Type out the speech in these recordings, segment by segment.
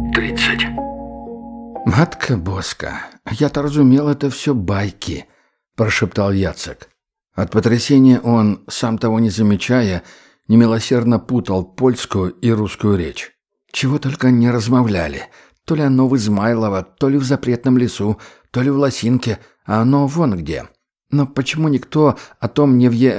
30. «Матка Боска, я-то разумел, это все байки», — прошептал Яцек. От потрясения он, сам того не замечая, немилосердно путал польскую и русскую речь. Чего только не размовляли. То ли оно в Измайлово, то ли в запретном лесу, то ли в Лосинке, а оно вон где. Но почему никто о том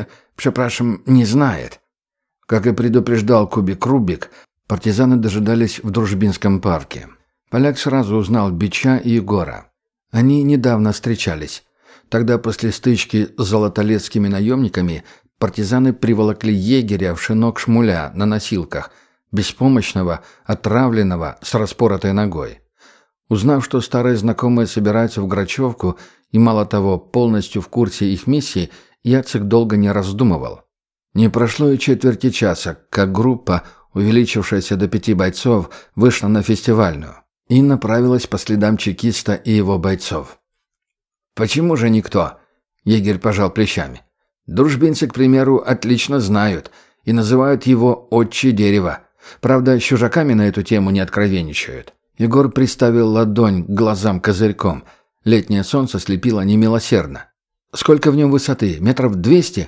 не знает? Как и предупреждал Кубик Рубик, партизаны дожидались в Дружбинском парке. Поляк сразу узнал Бича и Егора. Они недавно встречались. Тогда после стычки с золотолетскими наемниками партизаны приволокли егеря в шинок Шмуля на носилках, беспомощного, отравленного, с распоротой ногой. Узнав, что старые знакомые собираются в Грачевку и, мало того, полностью в курсе их миссии, Яцек долго не раздумывал. Не прошло и четверти часа, как группа, увеличившаяся до 5 бойцов, вышла на фестивальную и направилась по следам чекиста и его бойцов. «Почему же никто?» — егерь пожал плечами. «Дружбинцы, к примеру, отлично знают и называют его «отче дерево». Правда, с чужаками на эту тему не откровенничают». Егор приставил ладонь к глазам козырьком. Летнее солнце слепило немилосердно. «Сколько в нем высоты? Метров 200?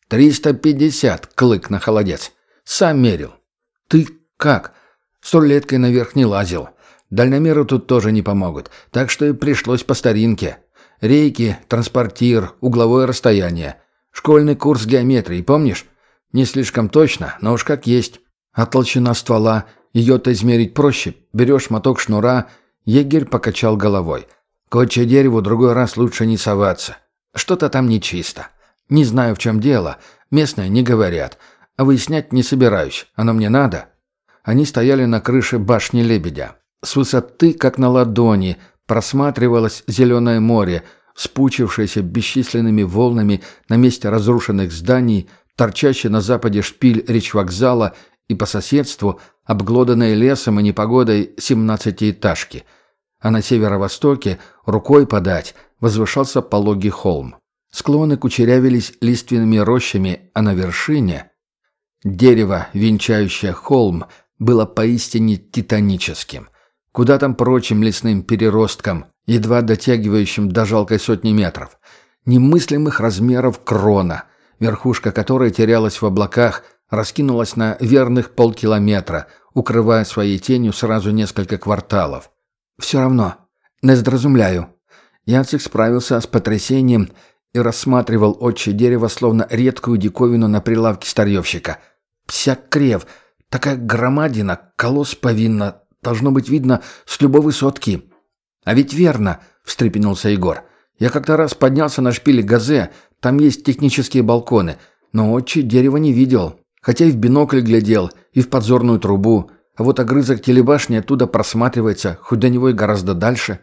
350, клык на холодец. Сам мерил». «Ты как?» «Столеткой наверх не лазил. Дальномеры тут тоже не помогут, так что и пришлось по старинке. Рейки, транспортир, угловое расстояние. Школьный курс геометрии, помнишь? Не слишком точно, но уж как есть. А толщина ствола, ее-то измерить проще. Берешь моток шнура». Егерь покачал головой. «К отче дереву другой раз лучше не соваться. Что-то там нечисто. Не знаю, в чем дело. Местные не говорят. А выяснять не собираюсь. Оно мне надо». Они стояли на крыше башни Лебедя. С высоты, как на ладони, просматривалось зеленое море, спучившееся бесчисленными волнами на месте разрушенных зданий, торчащий на западе шпиль речвокзала и по соседству обглоданные лесом и непогодой 17-этажки. А на северо-востоке, рукой подать, возвышался пологий холм. Склоны кучерявились лиственными рощами, а на вершине дерево, венчающее холм, было поистине титаническим. Куда там прочим лесным переросткам, едва дотягивающим до жалкой сотни метров. Немыслимых размеров крона, верхушка которой терялась в облаках, раскинулась на верных полкилометра, укрывая своей тенью сразу несколько кварталов. «Все равно. Не здразумляю». Яцек справился с потрясением и рассматривал отче дерево, словно редкую диковину на прилавке старьевщика. «Псяк крев, такая громадина, колосс повинна, должно быть видно с любой высотки». «А ведь верно», — встрепенулся Егор. «Я как-то раз поднялся на шпиле Газе, там есть технические балконы, но отче дерева не видел, хотя и в бинокль глядел, и в подзорную трубу, а вот огрызок телебашни оттуда просматривается, хоть до него и гораздо дальше».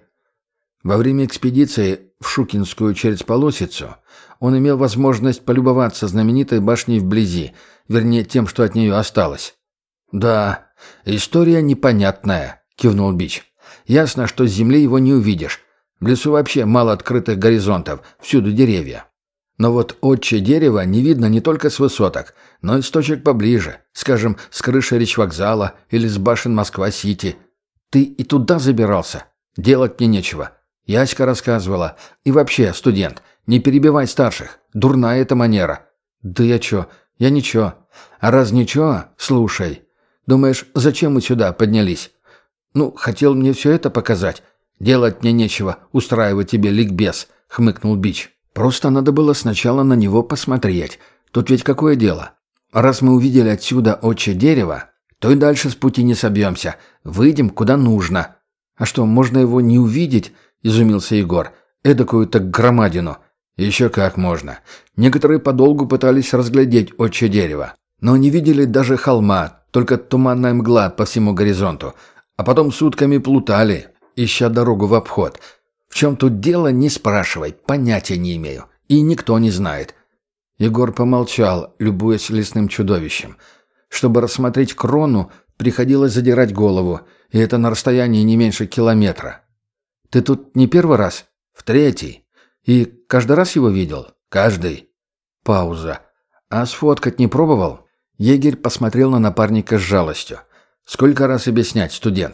Во время экспедиции в Шукинскую через Полосицу он имел возможность полюбоваться знаменитой башней вблизи, вернее, тем, что от нее осталось. «Да, история непонятная», — кивнул Бич. «Ясно, что с земли его не увидишь. В лесу вообще мало открытых горизонтов, всюду деревья. Но вот отче дерева не видно не только с высоток, но и с точек поближе, скажем, с крыши речвокзала или с башен Москва-Сити. Ты и туда забирался? Делать мне нечего. Яська рассказывала. И вообще, студент, не перебивай старших. Дурная эта манера». «Да я чё? Я ничего». «А раз ничего, слушай. Думаешь, зачем мы сюда поднялись?» «Ну, хотел мне все это показать. Делать мне нечего, устраивать тебе ликбез», — хмыкнул Бич. «Просто надо было сначала на него посмотреть. Тут ведь какое дело? Раз мы увидели отсюда отче дерево, то и дальше с пути не собьемся. Выйдем куда нужно». «А что, можно его не увидеть?» — изумился Егор. «Эдакую-то громадину». «Еще как можно. Некоторые подолгу пытались разглядеть отче дерево, но не видели даже холма, только туманная мгла по всему горизонту. А потом сутками плутали, ища дорогу в обход. В чем тут дело, не спрашивай, понятия не имею. И никто не знает». Егор помолчал, любуясь лесным чудовищем. Чтобы рассмотреть крону, приходилось задирать голову, и это на расстоянии не меньше километра. «Ты тут не первый раз?» «В третий. И каждый раз его видел?» «Каждый». Пауза. «А сфоткать не пробовал?» Егерь посмотрел на напарника с жалостью. «Сколько раз объяснять, студент?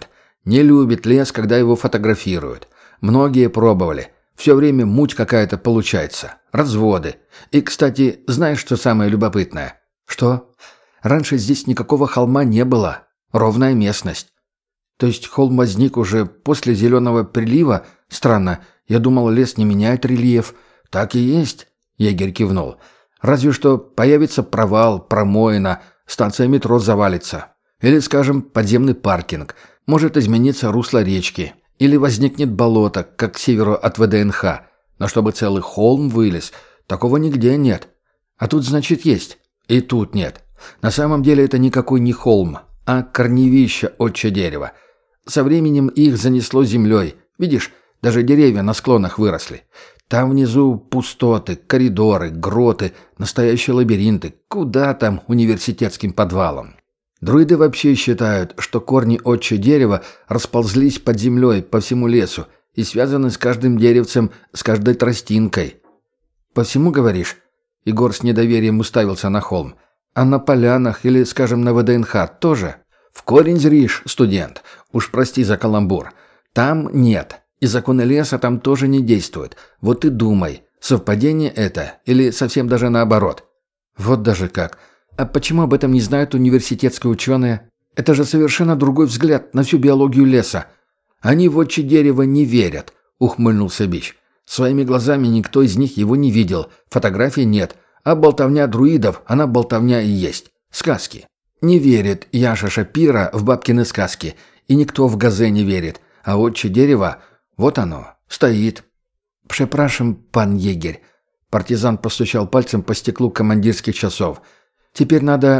Не любит лес, когда его фотографируют. Многие пробовали. Все время муть какая-то получается. Разводы. И, кстати, знаешь, что самое любопытное? Что? Раньше здесь никакого холма не было. Ровная местность. То есть холм возник уже после зеленого прилива? Странно. Я думал, лес не меняет рельеф. Так и есть. Егерь кивнул. Разве что появится провал, промоина, станция метро завалится. Или, скажем, подземный паркинг. Может измениться русло речки. Или возникнет болото, как к северу от ВДНХ. Но чтобы целый холм вылез, такого нигде нет. А тут, значит, есть. И тут нет. На самом деле это никакой не холм, а корневище отче дерева. Со временем их занесло землей. Видишь, даже деревья на склонах выросли. Там внизу пустоты, коридоры, гроты, настоящие лабиринты. Куда там университетским подвалам? Друиды вообще считают, что корни отче дерева расползлись под землей по всему лесу и связаны с каждым деревцем, с каждой тростинкой. «По всему, говоришь?» Егор с недоверием уставился на холм. «А на полянах или, скажем, на ВДНХ тоже?» «В корень зришь, студент. Уж прости за каламбур. Там нет. И законы леса там тоже не действуют. Вот и думай, совпадение это или совсем даже наоборот?» «Вот даже как. А почему об этом не знают университетские ученые? Это же совершенно другой взгляд на всю биологию леса. Они в отче дерева не верят», — ухмыльнулся Бич. «Своими глазами никто из них его не видел, фотографий нет, а болтовня друидов, она болтовня и есть. Сказки. Не верит Яша Шапира в бабкины сказки, и никто в газе не верит, а отче дерева, вот оно, стоит». «Прzepraszam, пан егерь», — партизан постучал пальцем по стеклу командирских часов. «Теперь надо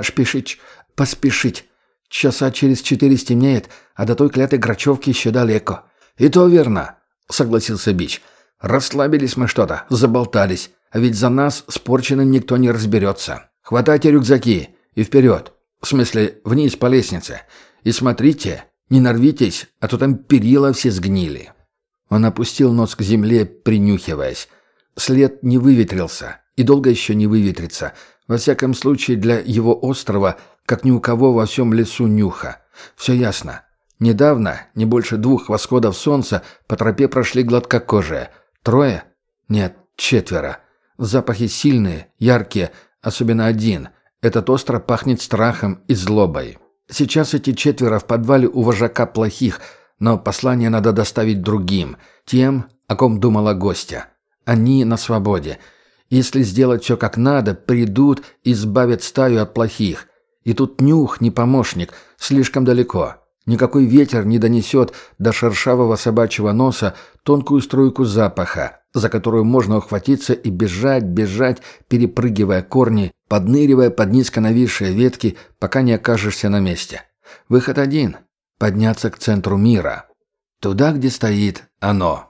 поспешить. Часа через 4 стемнеет, а до той клятой Грачевки еще далеко». «И то верно», — согласился Бич. «Расслабились мы что-то, заболтались, а ведь за нас с Порчиным никто не разберется. Хватайте рюкзаки и вперед, в смысле вниз по лестнице. И смотрите, не нарвитесь, а то там перила все сгнили». Он опустил нос к земле, принюхиваясь. След не выветрился и долго еще не выветрится. Во всяком случае, для его острова, как ни у кого во всем лесу нюха. Все ясно. Недавно, не больше 2 восходов солнца, по тропе прошли гладкокожие. 3? Нет, 4. Запахи сильные, яркие, особенно один. Этот остро пахнет страхом и злобой. Сейчас эти 4 в подвале у вожака плохих, но послание надо доставить другим, тем, о ком думала гостья. Они на свободе. Если сделать все как надо, придут и избавят стаю от плохих. И тут нюх не помощник, слишком далеко. Никакой ветер не донесет до шершавого собачьего носа тонкую струйку запаха, за которую можно ухватиться и бежать, перепрыгивая корни, подныривая под низко нависшие ветки, пока не окажешься на месте. Выход один — подняться к центру мира. Туда, где стоит оно.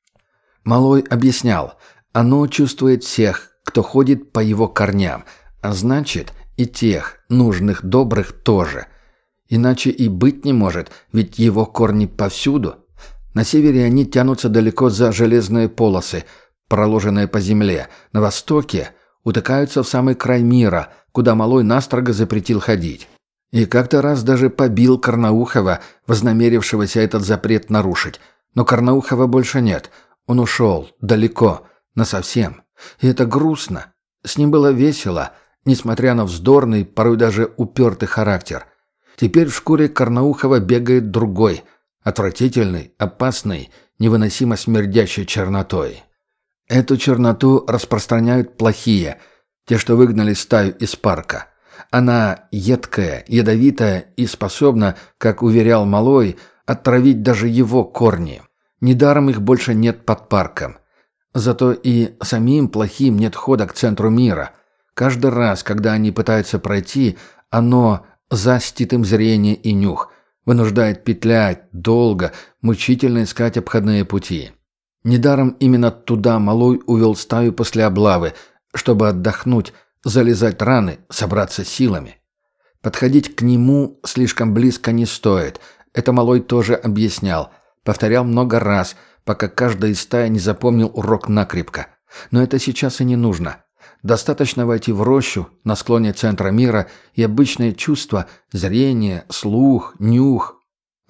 Малой объяснял, оно чувствует всех, кто ходит по его корням, а значит и тех, нужных, добрых тоже. Иначе и быть не может, ведь его корни повсюду. На севере они тянутся далеко за железные полосы, проложенные по земле. На востоке утыкаются в самый край мира, куда Малой настрого запретил ходить. И как-то раз даже побил Карнаухова, вознамерившегося этот запрет нарушить. Но Карнаухова больше нет. Он ушел, далеко, насовсем. И это грустно. С ним было весело, несмотря на вздорный, порой даже упертый характер. Теперь в шкуре Карнаухова бегает другой, отвратительный, опасный, невыносимо смердящей чернотой. Эту черноту распространяют плохие, те, что выгнали стаю из парка. Она едкая, ядовитая и способна, как уверял Малой, отравить даже его корни. Недаром их больше нет под парком. Зато и самим плохим нет хода к центру мира. Каждый раз, когда они пытаются пройти, оно застит им зрение и нюх, вынуждает петлять, долго, мучительно искать обходные пути. Недаром именно туда Малой увел стаю после облавы, чтобы отдохнуть, залезать раны, собраться силами. Подходить к нему слишком близко не стоит. Это Малой тоже объяснял. Повторял много раз, пока каждый из стаи не запомнил урок накрепко. Но это сейчас и не нужно. Достаточно войти в рощу на склоне центра мира, и обычные чувства – зрение, слух, нюх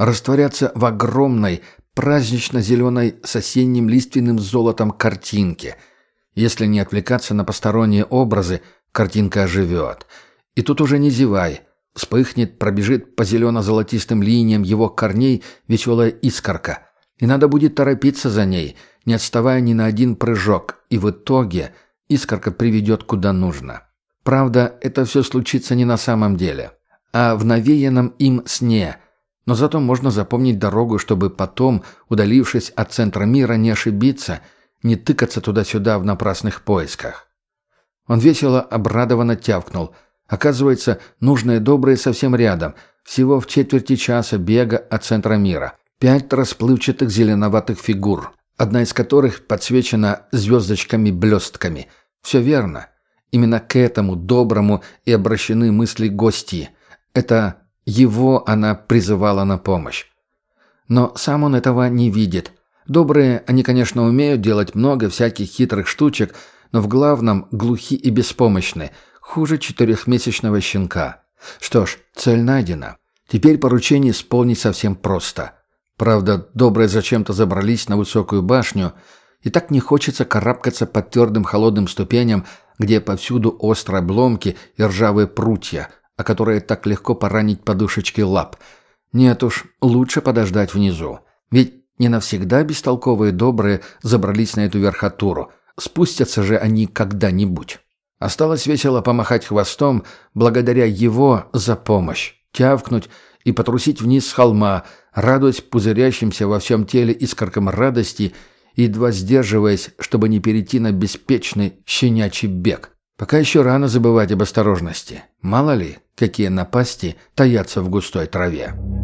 растворяться в огромной, празднично-зеленой с осенним лиственным золотом картинке. Если не отвлекаться на посторонние образы, картинка оживет. И тут уже не зевай. Вспыхнет, пробежит по зелено-золотистым линиям его корней веселая искорка. И надо будет торопиться за ней, не отставая ни на один прыжок. И в итоге искорка приведет куда нужно. Правда, это все случится не на самом деле, а в навеянном им сне. Но зато можно запомнить дорогу, чтобы потом, удалившись от центра мира, не ошибиться, не тыкаться туда-сюда в напрасных поисках. Он весело, обрадованно тявкнул. Оказывается, нужное доброе совсем рядом, всего в четверти часа бега от центра мира. 5 расплывчатых зеленоватых фигур, одна из которых подсвечена звездочками-блестками. Все верно. Именно к этому доброму и обращены мысли гостьи. Это его она призывала на помощь. Но сам он этого не видит. Добрые, они, конечно, умеют делать много всяких хитрых штучек, но в главном глухи и беспомощны, хуже 4-месячного щенка. Что ж, цель найдена. Теперь поручение исполнить совсем просто. Правда, добрые зачем-то забрались на высокую башню, и так не хочется карабкаться по твердым холодным ступеням, где повсюду острые обломки и ржавые прутья, о которые так легко поранить подушечки лап. Нет уж, лучше подождать внизу. Ведь не навсегда бестолковые добрые забрались на эту верхотуру. Спустятся же они когда-нибудь. Осталось весело помахать хвостом, благодаря его за помощь, тявкнуть и потрусить вниз с холма, радуясь пузырящимся во всем теле искоркам радости, едва сдерживаясь, чтобы не перейти на беспечный щенячий бег. Пока еще рано забывать об осторожности. Мало ли, какие напасти таятся в густой траве.